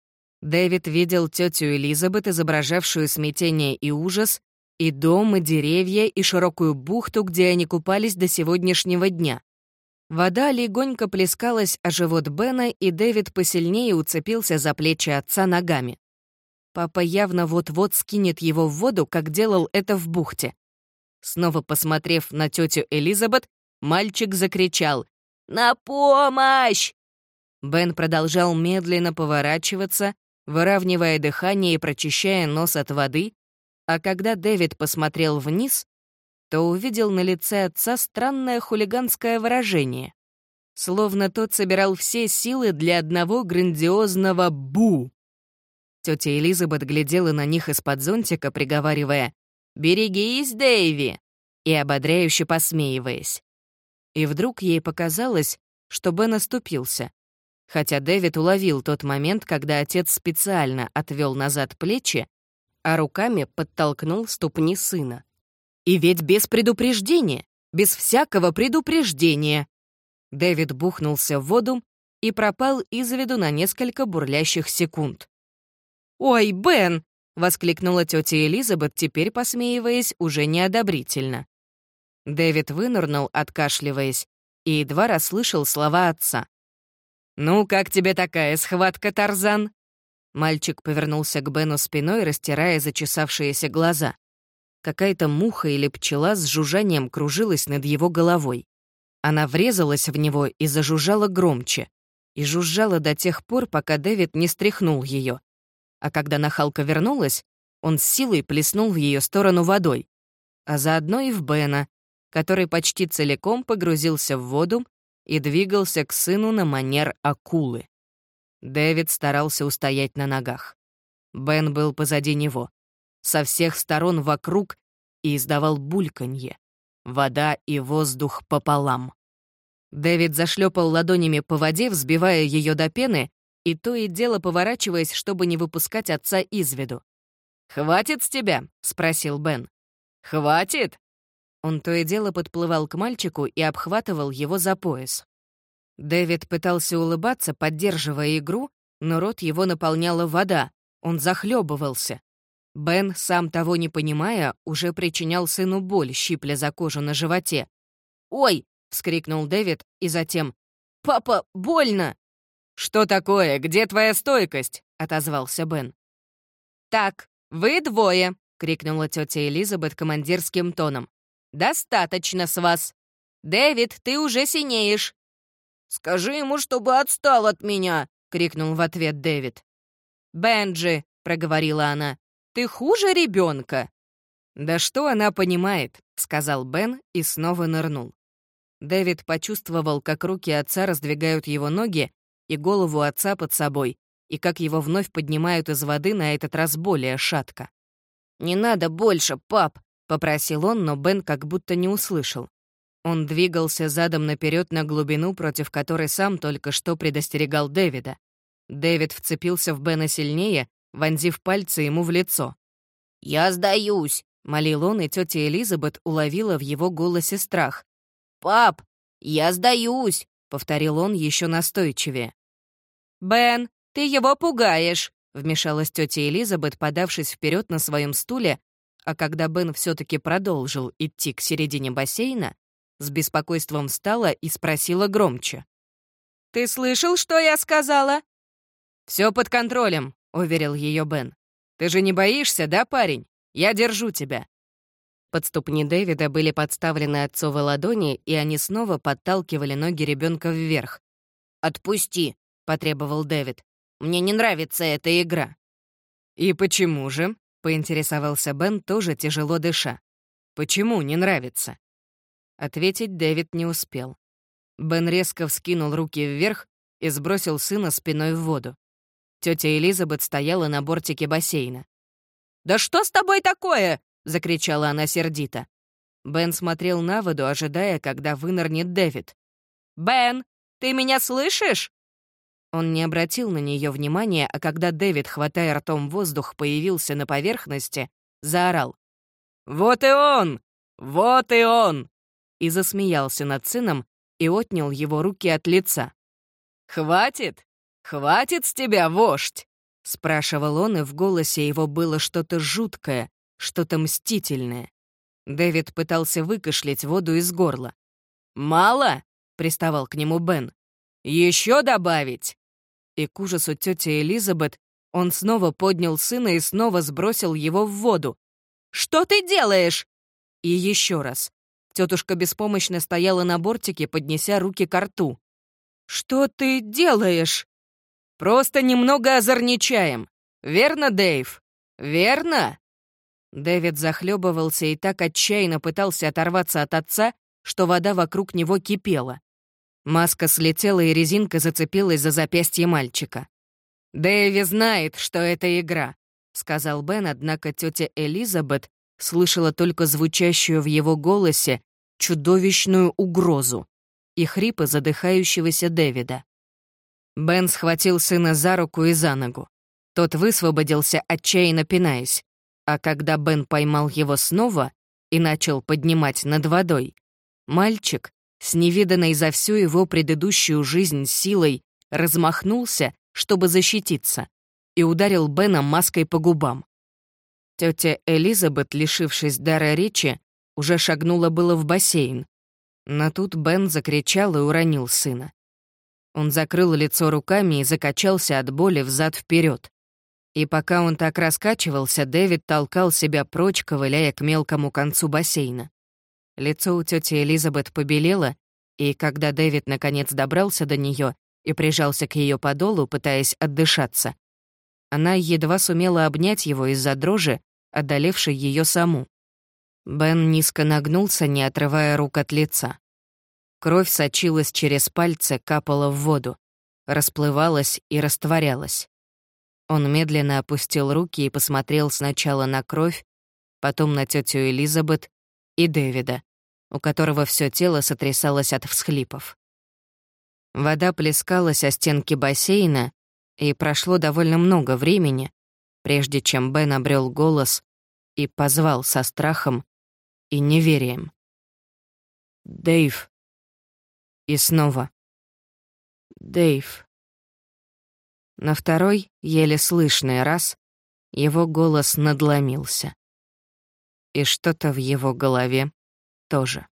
Speaker 1: Дэвид видел тетю Элизабет, изображавшую смятение и ужас, и дом, и деревья, и широкую бухту, где они купались до сегодняшнего дня. Вода легонько плескалась о живот Бена, и Дэвид посильнее уцепился за плечи отца ногами. Папа явно вот-вот скинет его в воду, как делал это в бухте. Снова посмотрев на тетю Элизабет, мальчик закричал: «На помощь!» Бен продолжал медленно поворачиваться, выравнивая дыхание и прочищая нос от воды, а когда Дэвид посмотрел вниз, то увидел на лице отца странное хулиганское выражение, словно тот собирал все силы для одного грандиозного «бу». Тетя Элизабет глядела на них из-под зонтика, приговаривая «Берегись, Дэйви!» и ободряюще посмеиваясь. И вдруг ей показалось, что Бен оступился, хотя Дэвид уловил тот момент, когда отец специально отвел назад плечи, а руками подтолкнул ступни сына. И ведь без предупреждения, без всякого предупреждения. Дэвид бухнулся в воду и пропал из виду на несколько бурлящих секунд. «Ой, Бен!» — воскликнула тетя Элизабет, теперь посмеиваясь уже неодобрительно. Дэвид вынырнул, откашливаясь, и едва расслышал слова отца. «Ну, как тебе такая схватка, Тарзан?» Мальчик повернулся к Бену спиной, растирая зачесавшиеся глаза. Какая-то муха или пчела с жужжанием кружилась над его головой. Она врезалась в него и зажужжала громче. И жужжала до тех пор, пока Дэвид не стряхнул ее. А когда нахалка вернулась, он с силой плеснул в ее сторону водой. А заодно и в Бена, который почти целиком погрузился в воду и двигался к сыну на манер акулы. Дэвид старался устоять на ногах. Бен был позади него. Со всех сторон вокруг и издавал бульканье. Вода и воздух пополам. Дэвид зашлепал ладонями по воде, взбивая ее до пены, и то и дело поворачиваясь, чтобы не выпускать отца из виду. «Хватит с тебя?» — спросил Бен. «Хватит?» Он то и дело подплывал к мальчику и обхватывал его за пояс. Дэвид пытался улыбаться, поддерживая игру, но рот его наполняла вода, он захлебывался. Бен, сам того не понимая, уже причинял сыну боль, щипля за кожу на животе. «Ой!» — вскрикнул Дэвид, и затем «Папа, больно!» «Что такое? Где твоя стойкость?» — отозвался Бен. «Так, вы двое!» — крикнула тетя Элизабет командирским тоном. «Достаточно с вас! Дэвид, ты уже синеешь!» «Скажи ему, чтобы отстал от меня!» — крикнул в ответ Дэвид. «Бенджи!» — проговорила она. «Ты хуже ребенка!» «Да что она понимает?» — сказал Бен и снова нырнул. Дэвид почувствовал, как руки отца раздвигают его ноги и голову отца под собой, и как его вновь поднимают из воды, на этот раз более шатко. «Не надо больше, пап!» — попросил он, но Бен как будто не услышал. Он двигался задом наперед на глубину, против которой сам только что предостерегал Дэвида. Дэвид вцепился в Бена сильнее, вонзив пальцы ему в лицо. «Я сдаюсь!» — молил он, и тетя Элизабет уловила в его голосе страх. «Пап, я сдаюсь!» — повторил он еще настойчивее. «Бен, ты его пугаешь!» — вмешалась тетя Элизабет, подавшись вперед на своем стуле, а когда Бен все-таки продолжил идти к середине бассейна, с беспокойством встала и спросила громче. «Ты слышал, что я сказала?» «Все под контролем», — уверил ее Бен. «Ты же не боишься, да, парень? Я держу тебя». Под ступни Дэвида были подставлены отцовы ладони, и они снова подталкивали ноги ребенка вверх. «Отпусти», — потребовал Дэвид. «Мне не нравится эта игра». «И почему же?» — поинтересовался Бен, тоже тяжело дыша. «Почему не нравится?» Ответить Дэвид не успел. Бен резко вскинул руки вверх и сбросил сына спиной в воду. Тетя Элизабет стояла на бортике бассейна. «Да что с тобой такое?» — закричала она сердито. Бен смотрел на воду, ожидая, когда вынырнет Дэвид. «Бен, ты меня слышишь?» Он не обратил на нее внимания, а когда Дэвид, хватая ртом воздух, появился на поверхности, заорал. «Вот и он! Вот и он!» и засмеялся над сыном и отнял его руки от лица. «Хватит? Хватит с тебя, вождь?» — спрашивал он, и в голосе его было что-то жуткое, что-то мстительное. Дэвид пытался выкашлять воду из горла. «Мало?» — приставал к нему Бен. «Еще добавить?» И к ужасу тети Элизабет он снова поднял сына и снова сбросил его в воду. «Что ты делаешь?» И еще раз. Тетушка беспомощно стояла на бортике, поднеся руки ко рту. «Что ты делаешь?» «Просто немного озорничаем. Верно, Дэйв? Верно?» Дэвид захлебывался и так отчаянно пытался оторваться от отца, что вода вокруг него кипела. Маска слетела, и резинка зацепилась за запястье мальчика. «Дэйви знает, что это игра», — сказал Бен, однако тетя Элизабет слышала только звучащую в его голосе чудовищную угрозу и хрипы задыхающегося Дэвида. Бен схватил сына за руку и за ногу. Тот высвободился, отчаянно пинаясь, а когда Бен поймал его снова и начал поднимать над водой, мальчик, с невиданной за всю его предыдущую жизнь силой, размахнулся, чтобы защититься, и ударил Бена маской по губам. Тетя Элизабет, лишившись дара речи, уже шагнула было в бассейн, но тут Бен закричал и уронил сына. Он закрыл лицо руками и закачался от боли взад-вперед. И пока он так раскачивался, Дэвид толкал себя прочь, ковыляя к мелкому концу бассейна. Лицо у тети Элизабет побелело, и когда Дэвид наконец добрался до нее и прижался к ее подолу, пытаясь отдышаться, она едва сумела обнять его из-за дрожи, одолевшей ее саму. Бен низко нагнулся, не отрывая рук от лица. Кровь сочилась через пальцы, капала в воду, расплывалась и растворялась. Он медленно опустил руки и посмотрел сначала на кровь, потом на тетю Элизабет и Дэвида, у которого все тело сотрясалось от всхлипов. Вода плескалась о стенки бассейна, и прошло довольно много времени, прежде чем Бен обрел голос и позвал со страхом и неверием. «Дэйв!» И снова. «Дэйв!» На второй, еле слышный раз, его голос надломился. И что-то в его голове тоже.